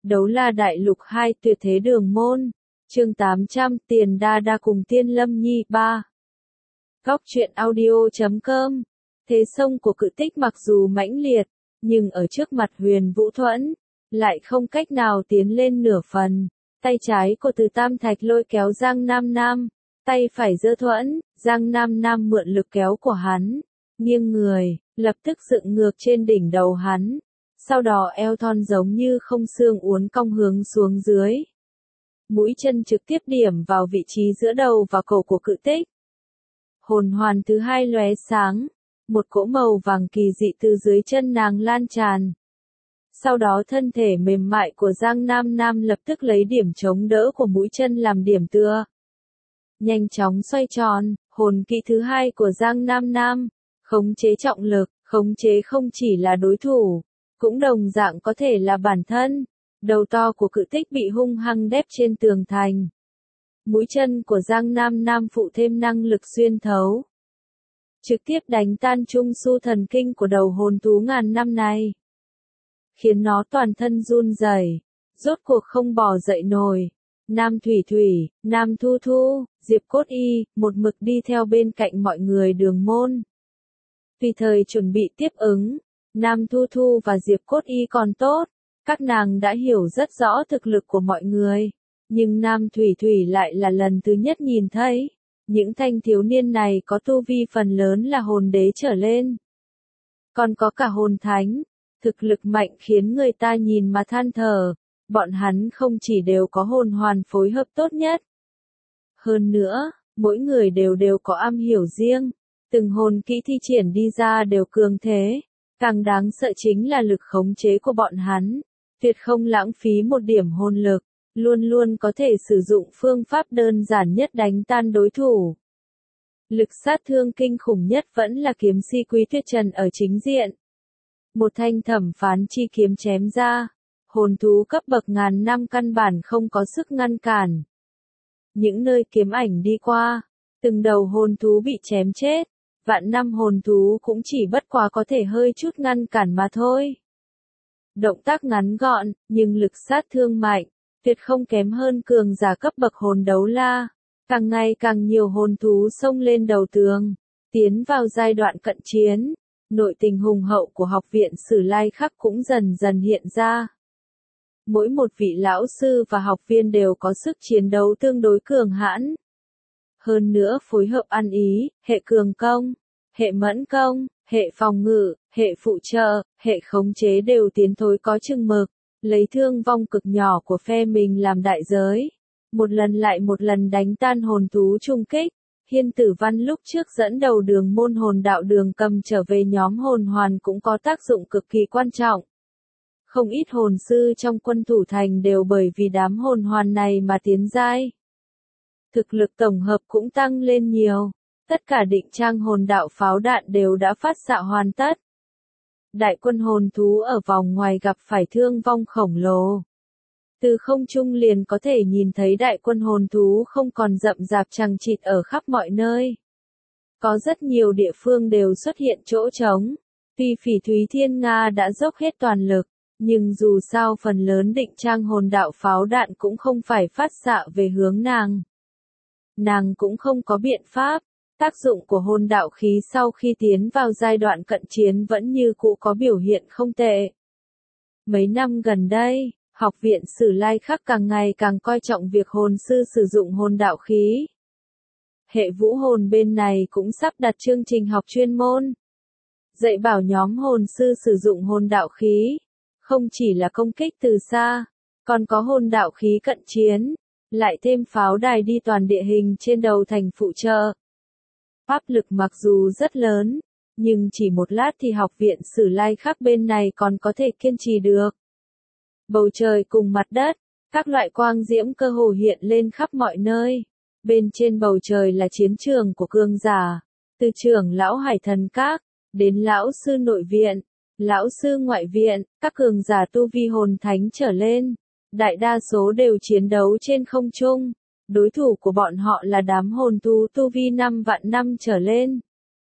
Đấu La Đại Lục 2 Tuyệt Thế Đường Môn. Chương 800 Tiền Đa Đa cùng Tiên Lâm Nhi 3. Góc truyện audio.com. Thế sông của Cự Tích mặc dù mãnh liệt, nhưng ở trước mặt Huyền Vũ Thuẫn, lại không cách nào tiến lên nửa phần. Tay trái của Từ Tam Thạch lôi kéo Giang Nam Nam, tay phải giơ thuẫn, Giang Nam Nam mượn lực kéo của hắn, nghiêng người, lập tức dựng ngược trên đỉnh đầu hắn. Sau đó eo thon giống như không xương uốn cong hướng xuống dưới. Mũi chân trực tiếp điểm vào vị trí giữa đầu và cổ của Cự Tích. Hồn hoàn thứ hai lóe sáng, một cỗ màu vàng kỳ dị từ dưới chân nàng lan tràn. Sau đó thân thể mềm mại của Giang Nam Nam lập tức lấy điểm chống đỡ của mũi chân làm điểm tựa. Nhanh chóng xoay tròn, hồn kỹ thứ hai của Giang Nam Nam, khống chế trọng lực, khống chế không chỉ là đối thủ, cũng đồng dạng có thể là bản thân. Đầu to của Cự Tích bị hung hăng đép trên tường thành. Mũi chân của Giang Nam Nam phụ thêm năng lực xuyên thấu, trực tiếp đánh tan trung su thần kinh của đầu hồn thú ngàn năm này, khiến nó toàn thân run rẩy, rốt cuộc không bò dậy nổi. Nam Thủy Thủy, Nam Thu Thu, Diệp Cốt Y, một mực đi theo bên cạnh mọi người Đường Môn. Tùy thời chuẩn bị tiếp ứng, Nam Thu Thu và Diệp Cốt Y còn tốt, các nàng đã hiểu rất rõ thực lực của mọi người. Nhưng Nam Thủy Thủy lại là lần thứ nhất nhìn thấy, những thanh thiếu niên này có tu vi phần lớn là hồn đế trở lên. Còn có cả hồn thánh, thực lực mạnh khiến người ta nhìn mà than thở, bọn hắn không chỉ đều có hồn hoàn phối hợp tốt nhất. Hơn nữa, mỗi người đều có am hiểu riêng, từng hồn kỹ thi triển đi ra đều cường thế. Càng đáng sợ chính là lực khống chế của bọn hắn, tuyệt không lãng phí một điểm hồn lực, luôn luôn có thể sử dụng phương pháp đơn giản nhất đánh tan đối thủ. Lực sát thương kinh khủng nhất vẫn là kiếm si Quý Tuyết Trần ở chính diện. Một thanh thẩm phán chi kiếm chém ra, hồn thú cấp bậc ngàn năm căn bản không có sức ngăn cản. Những nơi kiếm ảnh đi qua, từng đầu hồn thú bị chém chết, vạn năm hồn thú cũng chỉ bất quá có thể hơi chút ngăn cản mà thôi. Động tác ngắn gọn, nhưng lực sát thương mạnh, tuyệt không kém hơn cường giả cấp bậc hồn đấu la. Càng ngày càng nhiều hồn thú xông lên đầu tường, tiến vào giai đoạn cận chiến. Nội tình hùng hậu của học viện Sử Lai Khắc cũng dần dần hiện ra. Mỗi một vị lão sư và học viên đều có sức chiến đấu tương đối cường hãn. Hơn nữa phối hợp ăn ý, hệ cường công, hệ mẫn công, hệ phòng ngự, hệ phụ trợ, hệ khống chế đều tiến thối có chừng mực, lấy thương vong cực nhỏ của phe mình làm đại giới. Một lần lại một lần đánh tan hồn thú trung kích. Hiên Tử Văn lúc trước dẫn đầu Đường Môn hồn đạo Đường Cầm trở về nhóm hồn hoàn cũng có tác dụng cực kỳ quan trọng. Không ít hồn sư trong quân thủ thành đều bởi vì đám hồn hoàn này mà tiến giai. Thực lực tổng hợp cũng tăng lên nhiều. Tất cả định trang hồn đạo pháo đạn đều đã phát xạ hoàn tất. Đại quân hồn thú ở vòng ngoài gặp phải thương vong khổng lồ. Từ không trung liền có thể nhìn thấy đại quân hồn thú không còn rậm rạp chằng chịt ở khắp mọi nơi. Có rất nhiều địa phương đều xuất hiện chỗ trống. Tuy Phỉ Thúy Thiên Nga đã dốc hết toàn lực, nhưng dù sao phần lớn định trang hồn đạo pháo đạn cũng không phải phát xạ về hướng nàng. Nàng cũng không có biện pháp. Tác dụng của hồn đạo khí sau khi tiến vào giai đoạn cận chiến vẫn như cũ có biểu hiện không tệ. Mấy năm gần đây, học viện Sử Lai Khắc càng ngày càng coi trọng việc hồn sư sử dụng hồn đạo khí. Hệ vũ hồn bên này cũng sắp đặt chương trình học chuyên môn, dạy bảo nhóm hồn sư sử dụng hồn đạo khí, không chỉ là công kích từ xa, còn có hồn đạo khí cận chiến, lại thêm pháo đài đi toàn địa hình trên đầu thành phụ trợ. Áp lực mặc dù rất lớn, nhưng chỉ một lát thì học viện Sử Lai Khắc bên này còn có thể kiên trì được. Bầu trời cùng mặt đất, các loại quang diễm cơ hồ hiện lên khắp mọi nơi. Bên trên bầu trời là chiến trường của cường giả, từ trưởng lão Hải Thần Các, đến lão sư nội viện, lão sư ngoại viện, các cường giả tu vi hồn thánh trở lên. Đại đa số đều chiến đấu trên không trung. Đối thủ của bọn họ là đám hồn thú tu vi 5 vạn năm trở lên.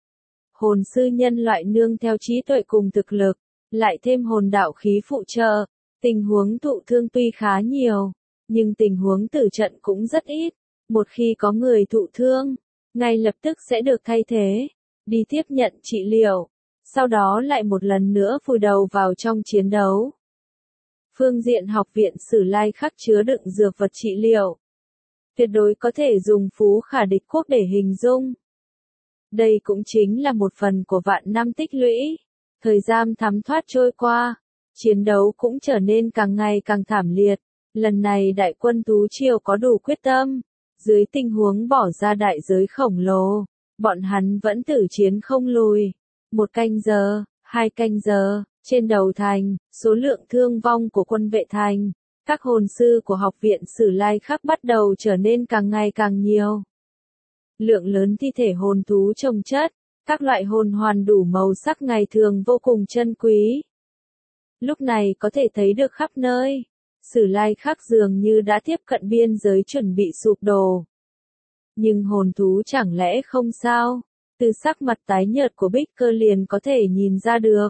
Hồn sư nhân loại nương theo trí tuệ cùng thực lực, lại thêm hồn đạo khí phụ trợ, Tình huống thụ thương tuy khá nhiều, nhưng tình huống tử trận cũng rất ít. Một khi có người thụ thương, ngay lập tức sẽ được thay thế, đi tiếp nhận trị liệu, sau đó lại một lần nữa vùi đầu vào trong chiến đấu. Phương diện học viện Sử Lai Khắc chứa đựng dược vật trị liệu. Tuyệt đối có thể dùng phú khả địch quốc để hình dung. Đây cũng chính là một phần của vạn năm tích lũy. Thời gian thấm thoát trôi qua, chiến đấu cũng trở nên càng ngày càng thảm liệt. Lần này đại quân Tú Triều có đủ quyết tâm. Dưới tình huống bỏ ra đại giới khổng lồ, bọn hắn vẫn tử chiến không lùi. 1 canh giờ, 2 canh giờ, trên đầu thành, số lượng thương vong của quân vệ thành, các hồn sư của học viện Sử Lai Khắc bắt đầu trở nên càng ngày càng nhiều. Lượng lớn thi thể hồn thú chồng chất, các loại hồn hoàn đủ màu sắc ngày thường vô cùng chân quý. Lúc này có thể thấy được khắp nơi. Sử Lai Khắc dường như đã tiếp cận biên giới chuẩn bị sụp đổ. Nhưng hồn thú chẳng lẽ không sao? Từ sắc mặt tái nhợt của Bích Cơ liền có thể nhìn ra được.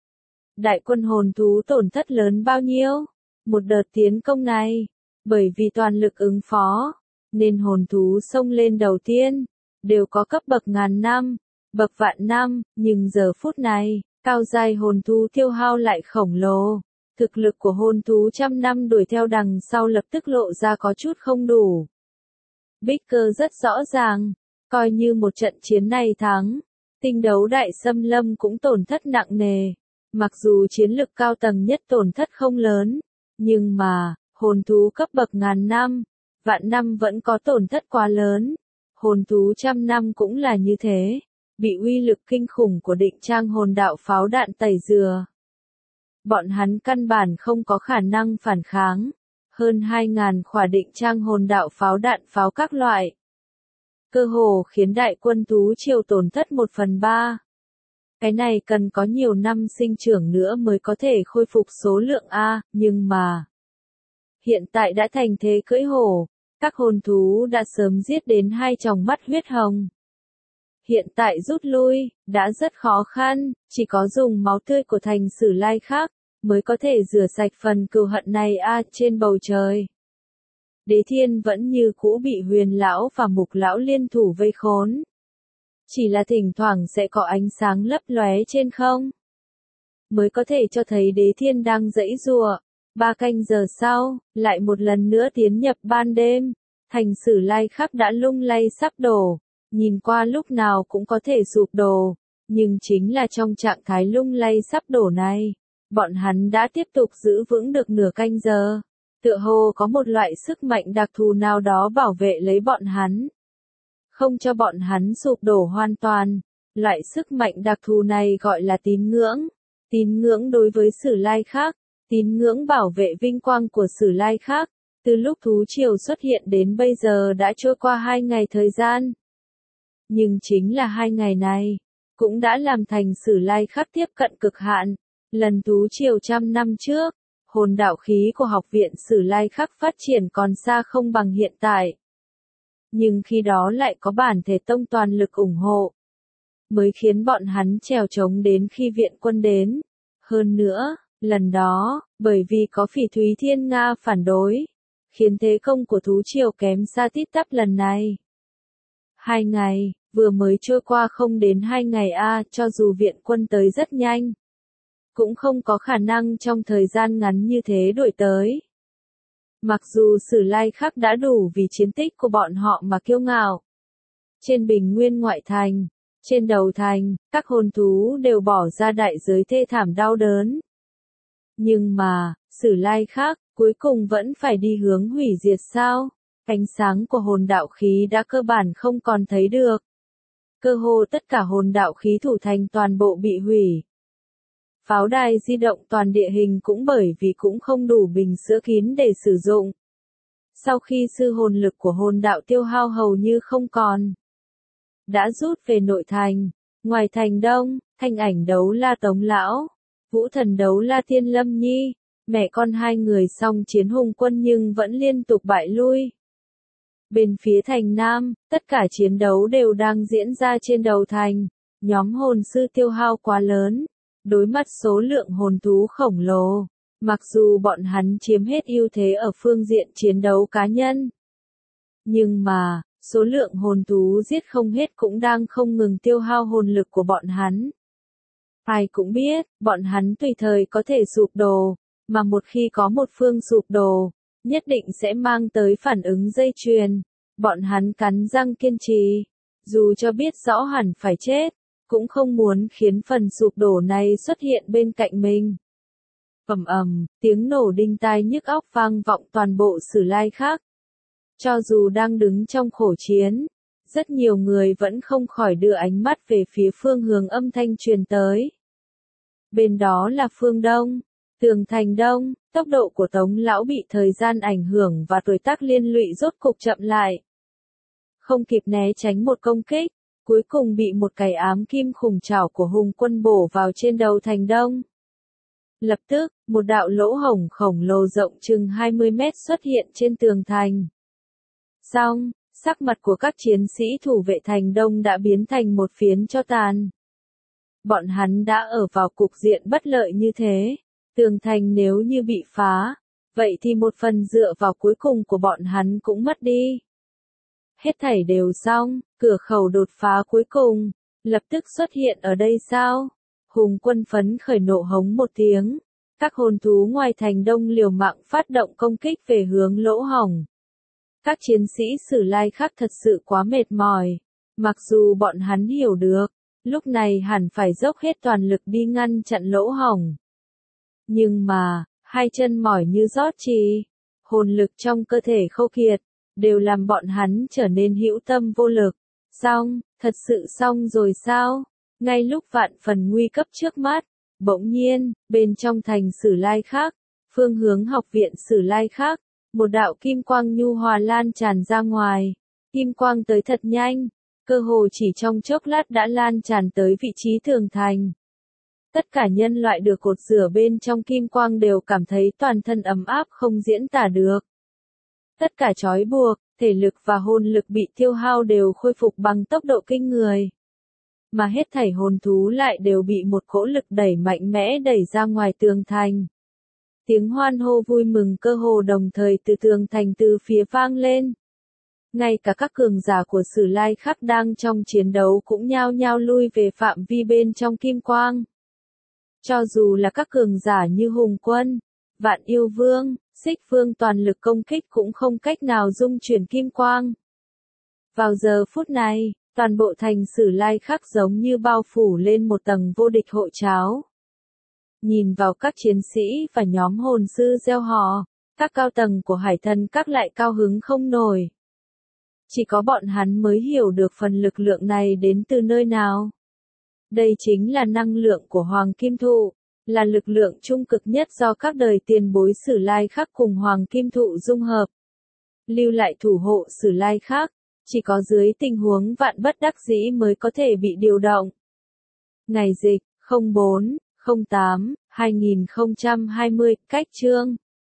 Đại quân hồn thú tổn thất lớn bao nhiêu? Một đợt tiến công này, bởi vì toàn lực ứng phó, nên hồn thú xông lên đầu tiên, đều có cấp bậc ngàn năm, bậc vạn năm, nhưng giờ phút này, cao giai hồn thú tiêu hao lại khổng lồ. Thực lực của hồn thú trăm năm đuổi theo đằng sau lập tức lộ ra có chút không đủ. Bích Cơ rất rõ ràng, coi như một trận chiến này thắng, tinh đấu đại xâm lâm cũng tổn thất nặng nề. Mặc dù chiến lực cao tầng nhất tổn thất không lớn, nhưng mà, hồn thú cấp bậc ngàn năm, vạn năm vẫn có tổn thất quá lớn. Hồn thú trăm năm cũng là như thế, bị uy lực kinh khủng của định trang hồn đạo pháo đạn tẩy rửa. Bọn hắn căn bản không có khả năng phản kháng. Hơn 2.000 khỏa định trang hồn đạo pháo đạn pháo các loại. Cơ hồ khiến đại quân Tú Triều tổn thất 1/3. Cái này cần có nhiều năm sinh trưởng nữa mới có thể khôi phục số lượng A, nhưng mà hiện tại đã thành thế cưỡi hổ, các hồn thú đã sớm giết đến 2 tròng mắt huyết hồng. Hiện tại rút lui, đã rất khó khăn, chỉ có dùng máu tươi của thành Sử Lai Khắc, mới có thể rửa sạch phần cừu hận này trên bầu trời. Đế Thiên vẫn như cũ bị Huyền Lão và Mục Lão liên thủ vây khốn. Chỉ là thỉnh thoảng sẽ có ánh sáng lấp lóe trên không. Mới có thể cho thấy Đế Thiên đang giãy giụa. 3 canh giờ sau, lại một lần nữa tiến nhập ban đêm. Thành Sử Lai Khắc đã lung lay sắp đổ. Nhìn qua lúc nào cũng có thể sụp đổ. Nhưng chính là trong trạng thái lung lay sắp đổ này, bọn hắn đã tiếp tục giữ vững được nửa canh giờ. Tựa hồ có một loại sức mạnh đặc thù nào đó bảo vệ lấy bọn hắn. Không cho bọn hắn sụp đổ hoàn toàn. Loại sức mạnh đặc thù này gọi là tín ngưỡng. Tín ngưỡng đối với Sử Lai Khắc. Tín ngưỡng bảo vệ vinh quang của Sử Lai Khắc. Từ lúc Thú Triều xuất hiện đến bây giờ đã trôi qua 2 ngày thời gian. Nhưng chính là 2 ngày này, cũng đã làm thành Sử Lai Khắc tiếp cận cực hạn. Lần Thú Triều trăm năm trước, hồn đạo khí của học viện Sử Lai Khắc phát triển còn xa không bằng hiện tại. Nhưng khi đó lại có bản thể tông toàn lực ủng hộ, mới khiến bọn hắn trèo trống đến khi viện quân đến. Hơn nữa, lần đó, bởi vì có Phỉ Thúy Thiên Nga phản đối, khiến thế công của Thú Triều kém xa tít tắp lần này. 2 ngày, vừa mới trôi qua không đến 2 ngày cho dù viện quân tới rất nhanh, cũng không có khả năng trong thời gian ngắn như thế đuổi tới. Mặc dù Sử Lai Khắc đã đủ vì chiến tích của bọn họ mà kiêu ngạo. Trên bình nguyên ngoại thành, trên đầu thành, các hồn thú đều bỏ ra đại giới thê thảm đau đớn. Nhưng mà, Sử Lai Khắc, cuối cùng vẫn phải đi hướng hủy diệt sao? Ánh sáng của hồn đạo khí đã cơ bản không còn thấy được. Cơ hồ tất cả hồn đạo khí thủ thành toàn bộ bị hủy. Pháo đài di động toàn địa hình cũng bởi vì cũng không đủ bình sữa kín để sử dụng. Sau khi sư hồn lực của hồn đạo tiêu hao hầu như không còn, đã rút về nội thành. Ngoài thành đông, Thanh Ảnh đấu la Tống Lão, Vũ Thần đấu la Thiên Lâm Nhi, mẹ con hai người song chiến hùng quân nhưng vẫn liên tục bại lui. Bên phía thành nam, tất cả chiến đấu đều đang diễn ra trên đầu thành. Nhóm hồn sư tiêu hao quá lớn, đối mặt số lượng hồn thú khổng lồ, Mặc dù bọn hắn chiếm hết ưu thế ở phương diện chiến đấu cá nhân, nhưng mà, số lượng hồn thú giết không hết cũng đang không ngừng tiêu hao hồn lực của bọn hắn. Ai cũng biết, bọn hắn tùy thời có thể sụp đổ, mà một khi có một phương sụp đổ, nhất định sẽ mang tới phản ứng dây chuyền. Bọn hắn cắn răng kiên trì, dù cho biết rõ hẳn phải chết, cũng không muốn khiến phần sụp đổ này xuất hiện bên cạnh mình. Ầm ầm, tiếng nổ đinh tai nhức óc vang vọng toàn bộ Sử Lai Khắc. Cho dù đang đứng trong khổ chiến, rất nhiều người vẫn không khỏi đưa ánh mắt về phía phương hướng âm thanh truyền tới. Bên đó là phương Đông, Tường Thành Đông, tốc độ của Tống Lão bị thời gian ảnh hưởng và tuổi tác liên lụy rốt cục chậm lại. Không kịp né tránh một công kích, cuối cùng bị một cái ám kim khủng trảo của Hùng Quân bổ vào trên đầu Thành Đông. Lập tức, một đạo lỗ hổng khổng lồ rộng chừng 20 mét xuất hiện trên tường thành. Xong, sắc mặt của các chiến sĩ thủ vệ Thành Đông đã biến thành một phiến tro tàn. Bọn hắn đã ở vào cục diện bất lợi như thế, tường thành nếu như bị phá, vậy thì một phần dựa vào cuối cùng của bọn hắn cũng mất đi. Hết thảy đều xong, cửa khẩu đột phá cuối cùng, lập tức xuất hiện ở đây sao? Hùng Quân phấn khởi nộ hống một tiếng, các hồn thú ngoài Thành Đông liều mạng phát động công kích về hướng lỗ hổng. Các chiến sĩ Sử Lai Khắc thật sự quá mệt mỏi, mặc dù bọn hắn hiểu được, lúc này hẳn phải dốc hết toàn lực đi ngăn chặn lỗ hổng. Nhưng mà, hai chân mỏi như rót trì, hồn lực trong cơ thể khô kiệt, đều làm bọn hắn trở nên hữu tâm vô lực. Xong, thật sự xong rồi sao? Ngay lúc vạn phần nguy cấp trước mắt, bỗng nhiên, bên trong thành Sử Lai Khắc, phương hướng học viện Sử Lai Khắc, một đạo kim quang nhu hòa lan tràn ra ngoài. Kim quang tới thật nhanh, cơ hồ chỉ trong chốc lát đã lan tràn tới vị trí tường thành. Tất cả nhân loại được cột rửa bên trong kim quang đều cảm thấy toàn thân ấm áp không diễn tả được. Tất cả trói buộc, thể lực và hồn lực bị tiêu hao đều khôi phục bằng tốc độ kinh người. Mà hết thảy hồn thú lại đều bị một cỗ lực đẩy mạnh mẽ đẩy ra ngoài tường thành. Tiếng hoan hô vui mừng cơ hồ đồng thời từ tường thành từ phía vang lên. Ngay cả các cường giả của Sử Lai Khắc đang trong chiến đấu cũng nhao nhao lui về phạm vi bên trong kim quang. Cho dù là các cường giả như Hùng Quân, Vạn Yêu Vương, Xích Vương toàn lực công kích cũng không cách nào dung chuyển kim quang. Vào giờ phút này, toàn bộ thành Sử Lai Khắc giống như bao phủ lên một tầng vô địch hộ cháo. Nhìn vào các chiến sĩ và nhóm hồn sư gieo họ, các cao tầng của Hải Thần Các lại cao hứng không nổi. Chỉ có bọn hắn mới hiểu được phần lực lượng này đến từ nơi nào. Đây chính là năng lượng của Hoàng Kim Thụ, là lực lượng trung cực nhất do các đời tiền bối Sử Lai Khắc cùng Hoàng Kim Thụ dung hợp. Lưu lại thủ hộ Sử Lai Khắc, chỉ có dưới tình huống vạn bất đắc dĩ mới có thể bị điều động. Ngày dịch 04/08/2020, cách chương